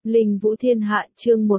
Linh Vũ Thiên Hạ chương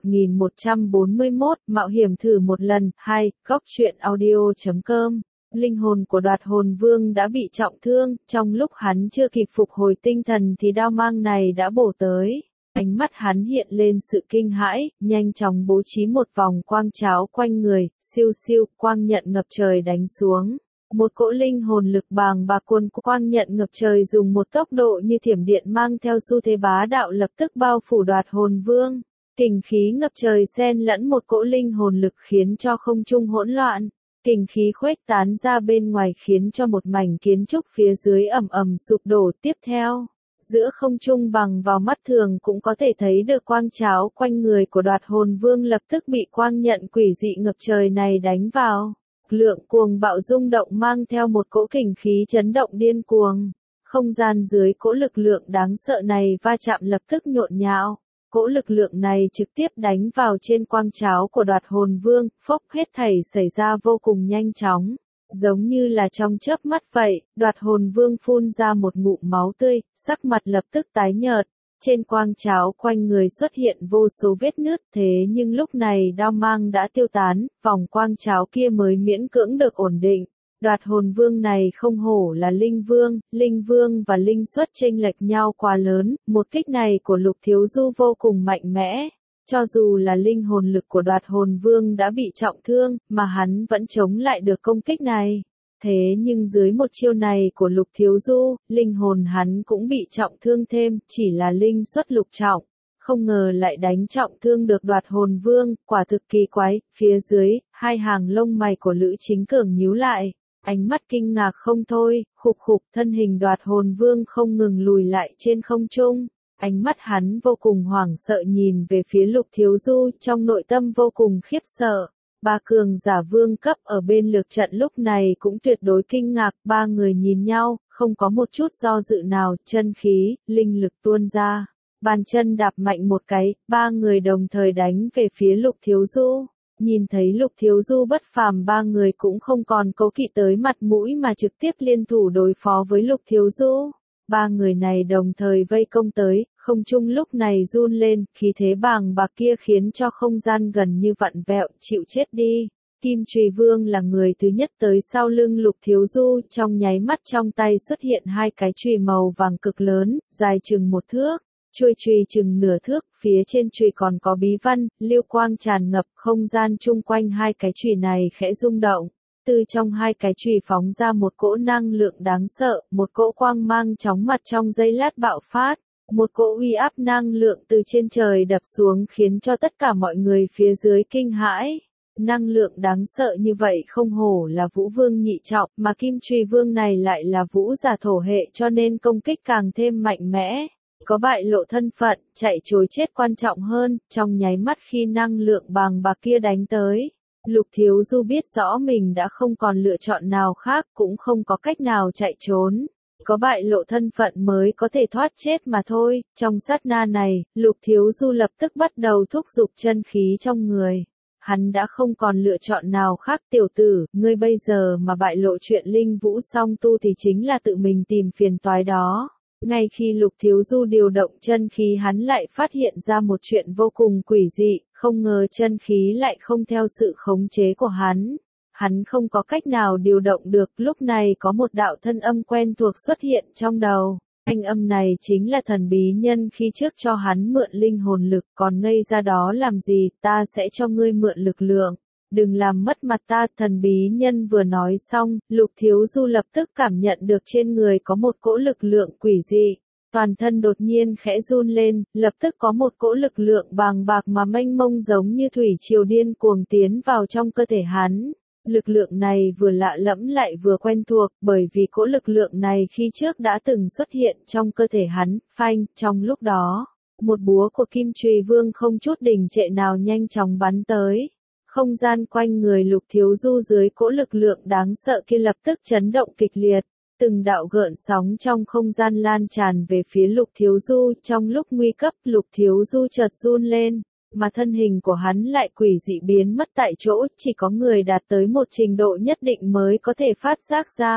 1141, mạo hiểm thử một lần, 2, góc truyện audio.com. Linh hồn của Đoạt Hồn Vương đã bị trọng thương, trong lúc hắn chưa kịp phục hồi tinh thần thì đao mang này đã bổ tới. Ánh mắt hắn hiện lên sự kinh hãi, nhanh chóng bố trí một vòng quang cháo quanh người, siêu siêu, quang nhận ngập trời đánh xuống. Một cỗ linh hồn lực bàng bạc cuồn quang nhận ngập trời dùng một tốc độ như thiểm điện mang theo xu thế bá đạo lập tức bao phủ Đoạt Hồn Vương. Kình khí ngập trời xen lẫn một cỗ linh hồn lực khiến cho không trung hỗn loạn. Kình khí khuếch tán ra bên ngoài khiến cho một mảnh kiến trúc phía dưới ầm ầm sụp đổ. Tiếp theo, giữa không trung bằng vào mắt thường cũng có thể thấy được quang cháo quanh người của Đoạt Hồn Vương lập tức bị quang nhận quỷ dị ngập trời này đánh vào. Lượng cuồng bạo rung động mang theo một cỗ kình khí chấn động điên cuồng. Không gian dưới cỗ lực lượng đáng sợ này va chạm lập tức nhộn nhạo. Cỗ lực lượng này trực tiếp đánh vào trên quang cháo của Đoạt Hồn Vương, phốc hết thảy xảy ra vô cùng nhanh chóng. Giống như là trong chớp mắt vậy, Đoạt Hồn Vương phun ra một ngụm máu tươi, sắc mặt lập tức tái nhợt. Trên quang cháo quanh người xuất hiện vô số vết nứt, thế nhưng lúc này đao mang đã tiêu tán, vòng quang cháo kia mới miễn cưỡng được ổn định. Đoạt Hồn Vương này không hổ là Linh Vương và Linh xuất chênh lệch nhau quá lớn, một kích này của Lục Thiếu Du vô cùng mạnh mẽ. Cho dù là linh hồn lực của Đoạt Hồn Vương đã bị trọng thương, mà hắn vẫn chống lại được công kích này. Thế nhưng dưới một chiêu này của Lục Thiếu Du, linh hồn hắn cũng bị trọng thương thêm, chỉ là linh xuất lục trọng. Không ngờ lại đánh trọng thương được Đoạt Hồn Vương, quả thực kỳ quái. Phía dưới, hai hàng lông mày của Lữ Chính Cường nhíu lại, ánh mắt kinh ngạc không thôi, khục khục, thân hình Đoạt Hồn Vương không ngừng lùi lại trên không trung. Ánh mắt hắn vô cùng hoảng sợ nhìn về phía Lục Thiếu Du, trong nội tâm vô cùng khiếp sợ. Ba cường giả vương cấp ở bên lược trận lúc này cũng tuyệt đối kinh ngạc, ba người nhìn nhau, không có một chút do dự nào, chân khí, linh lực tuôn ra. Bàn chân đạp mạnh một cái, ba người đồng thời đánh về phía Lục Thiếu Du. Nhìn thấy Lục Thiếu Du bất phàm, ba người cũng không còn cố kỵ tới mặt mũi mà trực tiếp liên thủ đối phó với Lục Thiếu Du. Ba người này đồng thời vây công tới, không trung lúc này run lên, khí thế bàng bạc kia khiến cho không gian gần như vặn vẹo, chịu chết đi. Kim Chùy Vương là người thứ nhất tới sau lưng Lục Thiếu Du, trong nháy mắt trong tay xuất hiện hai cái chùy màu vàng cực lớn, dài chừng 1 thước, chuôi chùy chừng nửa thước, phía trên chùy còn có bí văn, lưu quang tràn ngập, không gian chung quanh hai cái chùy này khẽ rung động. Từ trong hai cái chùy phóng ra một cỗ năng lượng đáng sợ, một cỗ quang mang chóng mặt trong giây lát bạo phát, một cỗ uy áp năng lượng từ trên trời đập xuống khiến cho tất cả mọi người phía dưới kinh hãi. Năng lượng đáng sợ như vậy không hổ là Vũ Vương nhị trọng, mà Kim Chùy Vương này lại là Vũ giả thổ hệ cho nên công kích càng thêm mạnh mẽ. Có bại lộ thân phận, chạy trối chết quan trọng hơn, trong nháy mắt khi năng lượng bàng bạc kia đánh tới. Lục Thiếu Du biết rõ mình đã không còn lựa chọn nào khác, cũng không có cách nào chạy trốn. Có bại lộ thân phận mới có thể thoát chết mà thôi. Trong sát na này, Lục Thiếu Du lập tức bắt đầu thúc giục chân khí trong người. Hắn đã không còn lựa chọn nào khác. Tiểu tử, ngươi bây giờ mà bại lộ chuyện linh vũ song tu thì chính là tự mình tìm phiền toái đó. Ngay khi Lục Thiếu Du điều động chân khí hắn lại phát hiện ra một chuyện vô cùng quỷ dị, không ngờ chân khí lại không theo sự khống chế của hắn. Hắn không có cách nào điều động được, lúc này có một đạo thân âm quen thuộc xuất hiện trong đầu. Thanh âm này chính là thần bí nhân khi trước cho hắn mượn linh hồn lực, còn ngây ra đó làm gì, ta sẽ cho ngươi mượn lực lượng. Đừng làm mất mặt ta. Thần bí nhân vừa nói xong, Lục Thiếu Du lập tức cảm nhận được trên người có một cỗ lực lượng quỷ dị. Toàn thân đột nhiên khẽ run lên, lập tức có một cỗ lực lượng bàng bạc mà mênh mông giống như thủy triều điên cuồng tiến vào trong cơ thể hắn. Lực lượng này vừa lạ lẫm lại vừa quen thuộc, bởi vì cỗ lực lượng này khi trước đã từng xuất hiện trong cơ thể hắn. Phanh, trong lúc đó, một búa của Kim Chùy Vương không chút đình trệ nào nhanh chóng bắn tới. Không gian quanh người Lục Thiếu Du dưới cỗ lực lượng đáng sợ kia lập tức chấn động kịch liệt. Từng đạo gợn sóng trong không gian lan tràn về phía Lục Thiếu Du. Trong lúc nguy cấp, Lục Thiếu Du chợt run lên, mà thân hình của hắn lại quỷ dị biến mất tại chỗ. Chỉ có người đạt tới một trình độ nhất định mới có thể phát giác ra.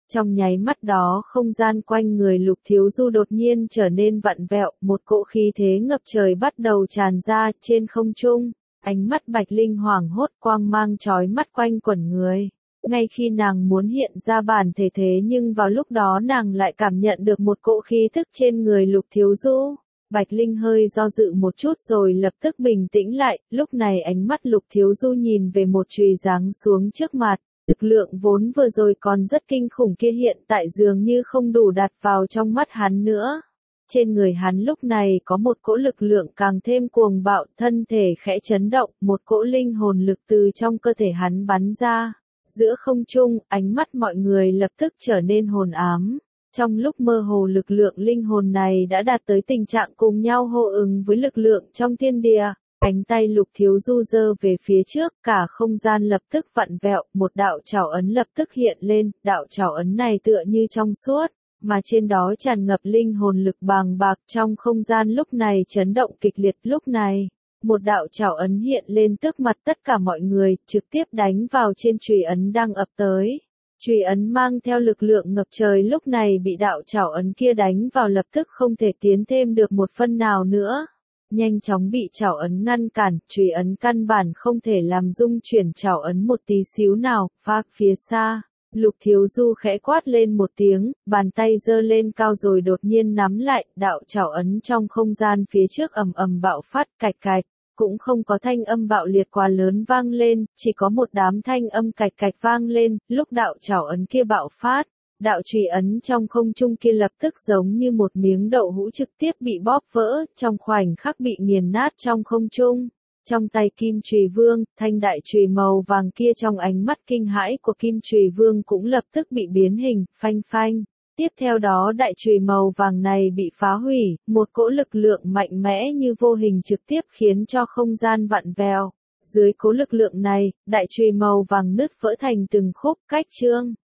Trong nháy mắt đó không gian quanh người Lục Thiếu Du đột nhiên trở nên vặn vẹo, một cỗ khí thế ngập trời bắt đầu tràn ra trên không trung. Ánh mắt Bạch Linh hoảng hốt, quang mang chói mắt quanh quẩn người. Ngay khi nàng muốn hiện ra bản thể thế nhưng vào lúc đó nàng lại cảm nhận được một cỗ khí thức trên người Lục Thiếu Du. Bạch Linh hơi do dự một chút rồi lập tức bình tĩnh lại, lúc này ánh mắt Lục Thiếu Du nhìn về một chùy giáng xuống trước mặt. Lực lượng vốn vừa rồi còn rất kinh khủng kia hiện tại dường như không đủ đặt vào trong mắt hắn nữa. Trên người hắn lúc này có một cỗ lực lượng càng thêm cuồng bạo, thân thể khẽ chấn động, một cỗ linh hồn lực từ trong cơ thể hắn bắn ra. Giữa không trung, ánh mắt mọi người lập tức trở nên hồn ám. Trong lúc mơ hồ lực lượng linh hồn này đã đạt tới tình trạng cùng nhau hô ứng với lực lượng trong thiên địa. Cánh tay Lục Thiếu Du giơ về phía trước, cả không gian lập tức vặn vẹo, một đạo trảo ấn lập tức hiện lên, đạo trảo ấn này tựa như trong suốt, mà trên đó tràn ngập linh hồn lực bàng bạc, trong không gian lúc này chấn động kịch liệt. Lúc này, một đạo trảo ấn hiện lên trước mặt tất cả mọi người, trực tiếp đánh vào trên chùy ấn đang ập tới. Chùy ấn mang theo lực lượng ngập trời lúc này bị đạo trảo ấn kia đánh vào lập tức không thể tiến thêm được một phân nào nữa. Nhanh chóng bị trảo ấn ngăn cản, chùy ấn căn bản không thể làm rung chuyển trảo ấn một tí xíu nào. Phác phía xa, Lục Thiếu Du khẽ quát lên một tiếng, bàn tay giơ lên cao rồi đột nhiên nắm lại, đạo trảo ấn trong không gian phía trước ầm ầm bạo phát, cạch cạch. Cũng không có thanh âm bạo liệt quá lớn vang lên, chỉ có một đám thanh âm cạch cạch vang lên, lúc đạo trảo ấn kia bạo phát, đạo chùy ấn trong không trung kia lập tức giống như một miếng đậu hũ trực tiếp bị bóp vỡ, trong khoảnh khắc bị nghiền nát trong không trung. Trong tay Kim Chùy Vương, thanh đại chùy màu vàng kia trong ánh mắt kinh hãi của Kim Chùy Vương cũng lập tức bị biến hình, phanh phanh. Tiếp theo đó đại chùy màu vàng này bị phá hủy, một cỗ lực lượng mạnh mẽ như vô hình trực tiếp khiến cho không gian vặn vẹo. Dưới cỗ lực lượng này, đại chùy màu vàng nứt vỡ thành từng khúc, cách chương.